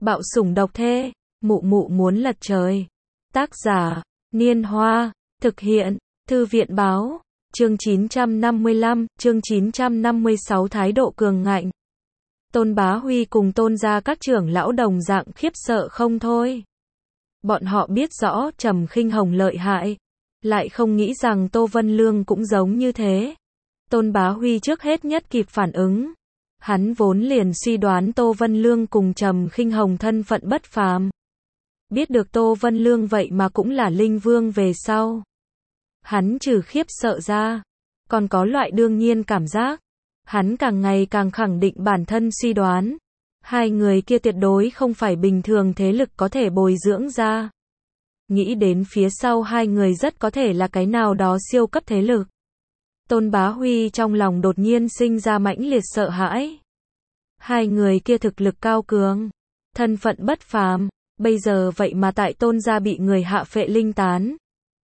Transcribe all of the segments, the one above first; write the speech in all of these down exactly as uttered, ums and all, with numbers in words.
Bạo sủng độc thê, mụ mụ muốn lật trời. Tác giả, Niên Hoa, thực hiện, Thư viện Báo, chương chín trăm năm mươi lăm, chương chín trăm năm mươi sáu thái độ cường ngạnh. Tôn Bá Huy cùng Tôn gia các trưởng lão đồng dạng khiếp sợ không thôi. Bọn họ biết rõ Trầm Khinh Hồng lợi hại, lại không nghĩ rằng Tô Vân Lương cũng giống như thế. Tôn Bá Huy trước hết nhất kịp phản ứng. Hắn vốn liền suy đoán Tô Vân Lương cùng Trầm Khinh Hồng thân phận bất phàm. Biết được Tô Vân Lương vậy mà cũng là linh vương về sau. Hắn trừ khiếp sợ ra, còn có loại đương nhiên cảm giác. Hắn càng ngày càng khẳng định bản thân suy đoán. Hai người kia tuyệt đối không phải bình thường thế lực có thể bồi dưỡng ra. Nghĩ đến phía sau hai người rất có thể là cái nào đó siêu cấp thế lực. Tôn Bá Huy trong lòng đột nhiên sinh ra mãnh liệt sợ hãi. Hai người kia thực lực cao cường, thân phận bất phàm, bây giờ vậy mà tại Tôn gia bị người hạ phệ linh tán.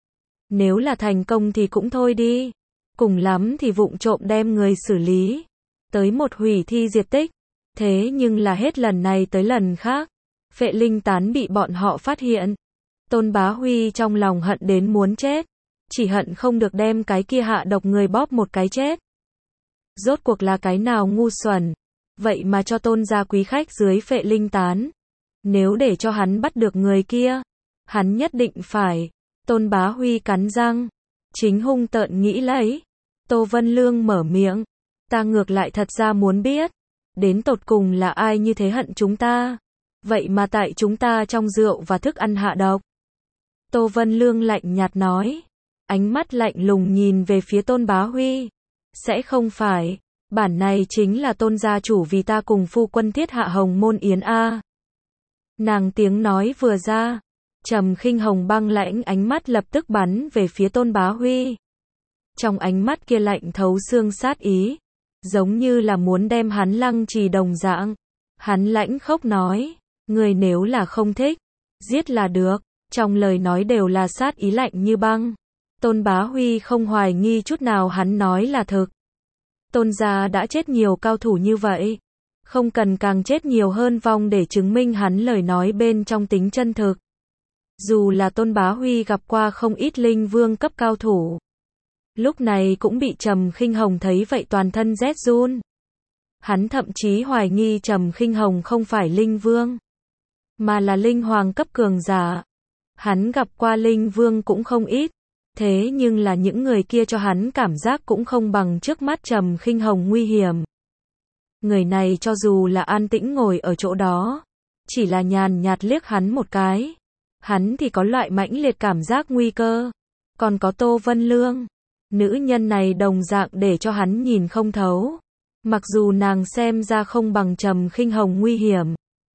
Nếu là thành công thì cũng thôi đi, cùng lắm thì vụng trộm đem người xử lý, tới một hủy thi diệt tích. Thế nhưng là hết lần này tới lần khác, phệ linh tán bị bọn họ phát hiện. Tôn Bá Huy trong lòng hận đến muốn chết, chỉ hận không được đem cái kia hạ độc người bóp một cái chết. Rốt cuộc là cái nào ngu xuẩn, vậy mà cho Tôn gia quý khách dưới phệ linh tán. Nếu để cho hắn bắt được người kia, hắn nhất định phải. Tôn Bá Huy cắn răng, chính hung tợn nghĩ lấy. Tô Vân Lương mở miệng, ta ngược lại thật ra muốn biết, đến tột cùng là ai như thế hận chúng ta, vậy mà tại chúng ta trong rượu và thức ăn hạ độc. Tô Vân Lương lạnh nhạt nói, ánh mắt lạnh lùng nhìn về phía Tôn Bá Huy. Sẽ không phải, bản này chính là Tôn gia chủ vì ta cùng phu quân thiết hạ hồng môn yến a. Nàng tiếng nói vừa ra, Trầm Khinh Hồng băng lãnh ánh mắt lập tức bắn về phía Tôn Bá Huy. Trong ánh mắt kia lạnh thấu xương sát ý, giống như là muốn đem hắn lăng trì đồng dạng. Hắn lãnh khốc nói, người nếu là không thích, giết là được. Trong lời nói đều là sát ý lạnh như băng. Tôn Bá Huy không hoài nghi chút nào hắn nói là thực. Tôn gia đã chết nhiều cao thủ như vậy, không cần càng chết nhiều hơn vong để chứng minh hắn lời nói bên trong tính chân thực. Dù là Tôn Bá Huy gặp qua không ít linh vương cấp cao thủ, lúc này cũng bị Trầm Khinh Hồng thấy vậy toàn thân rét run. Hắn thậm chí hoài nghi Trầm Khinh Hồng không phải linh vương, mà là linh hoàng cấp cường giả. Hắn gặp qua linh vương cũng không ít, thế nhưng là những người kia cho hắn cảm giác cũng không bằng trước mắt Trầm Khinh Hồng nguy hiểm. Người này cho dù là an tĩnh ngồi ở chỗ đó, chỉ là nhàn nhạt liếc hắn một cái, hắn thì có loại mãnh liệt cảm giác nguy cơ. Còn có Tô Vân Lương, nữ nhân này đồng dạng để cho hắn nhìn không thấu. Mặc dù nàng xem ra không bằng Trầm Khinh Hồng nguy hiểm,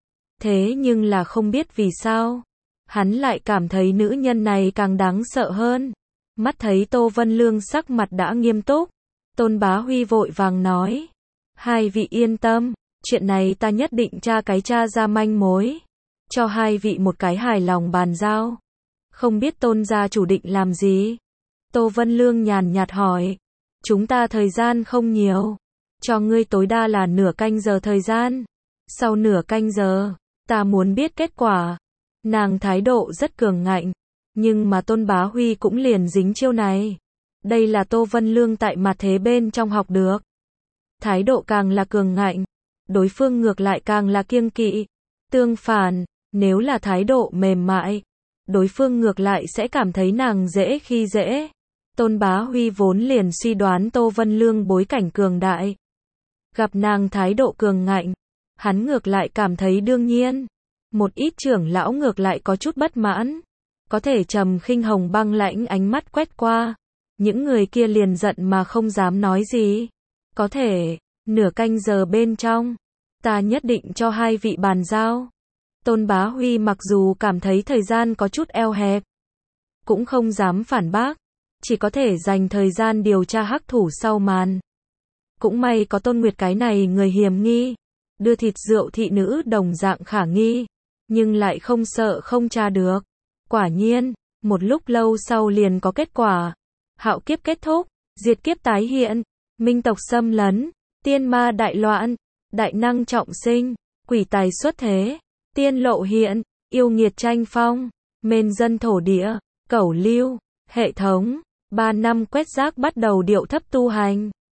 thế nhưng là không biết vì sao, hắn lại cảm thấy nữ nhân này càng đáng sợ hơn. Mắt thấy Tô Vân Lương sắc mặt đã nghiêm túc, Tôn Bá Huy vội vàng nói, hai vị yên tâm, chuyện này ta nhất định tra cái tra ra manh mối, cho hai vị một cái hài lòng bàn giao. Không biết Tôn gia chủ định làm gì? Tô Vân Lương nhàn nhạt hỏi, chúng ta thời gian không nhiều, cho ngươi tối đa là nửa canh giờ thời gian. Sau nửa canh giờ, ta muốn biết kết quả. Nàng thái độ rất cường ngạnh, nhưng mà Tôn Bá Huy cũng liền dính chiêu này. Đây là Tô Vân Lương tại mặt thế bên trong học được. Thái độ càng là cường ngạnh, đối phương ngược lại càng là kiêng kỵ. Tương phản, nếu là thái độ mềm mại, đối phương ngược lại sẽ cảm thấy nàng dễ khi dễ. Tôn Bá Huy vốn liền suy đoán Tô Vân Lương bối cảnh cường đại. Gặp nàng thái độ cường ngạnh, hắn ngược lại cảm thấy đương nhiên. Một ít trưởng lão ngược lại có chút bất mãn. Có thể Trầm Khinh Hồng băng lãnh ánh mắt quét qua, những người kia liền giận mà không dám nói gì. Có thể, nửa canh giờ bên trong, ta nhất định cho hai vị bàn giao. Tôn Bá Huy mặc dù cảm thấy thời gian có chút eo hẹp, cũng không dám phản bác, chỉ có thể dành thời gian điều tra hắc thủ sau màn. Cũng may có Tôn Nguyệt cái này người hiểm nghi, đưa thịt rượu thị nữ đồng dạng khả nghi, nhưng lại không sợ không tra được. Quả nhiên, một lúc lâu sau liền có kết quả. Hạo kiếp kết thúc, diệt kiếp tái hiện, minh tộc xâm lấn, tiên ma đại loạn, đại năng trọng sinh, quỷ tài xuất thế. Tiên lộ hiện, yêu nghiệt tranh phong, mên dân thổ địa, cẩu lưu, hệ thống, ba năm quét rác bắt đầu điệu thấp tu hành.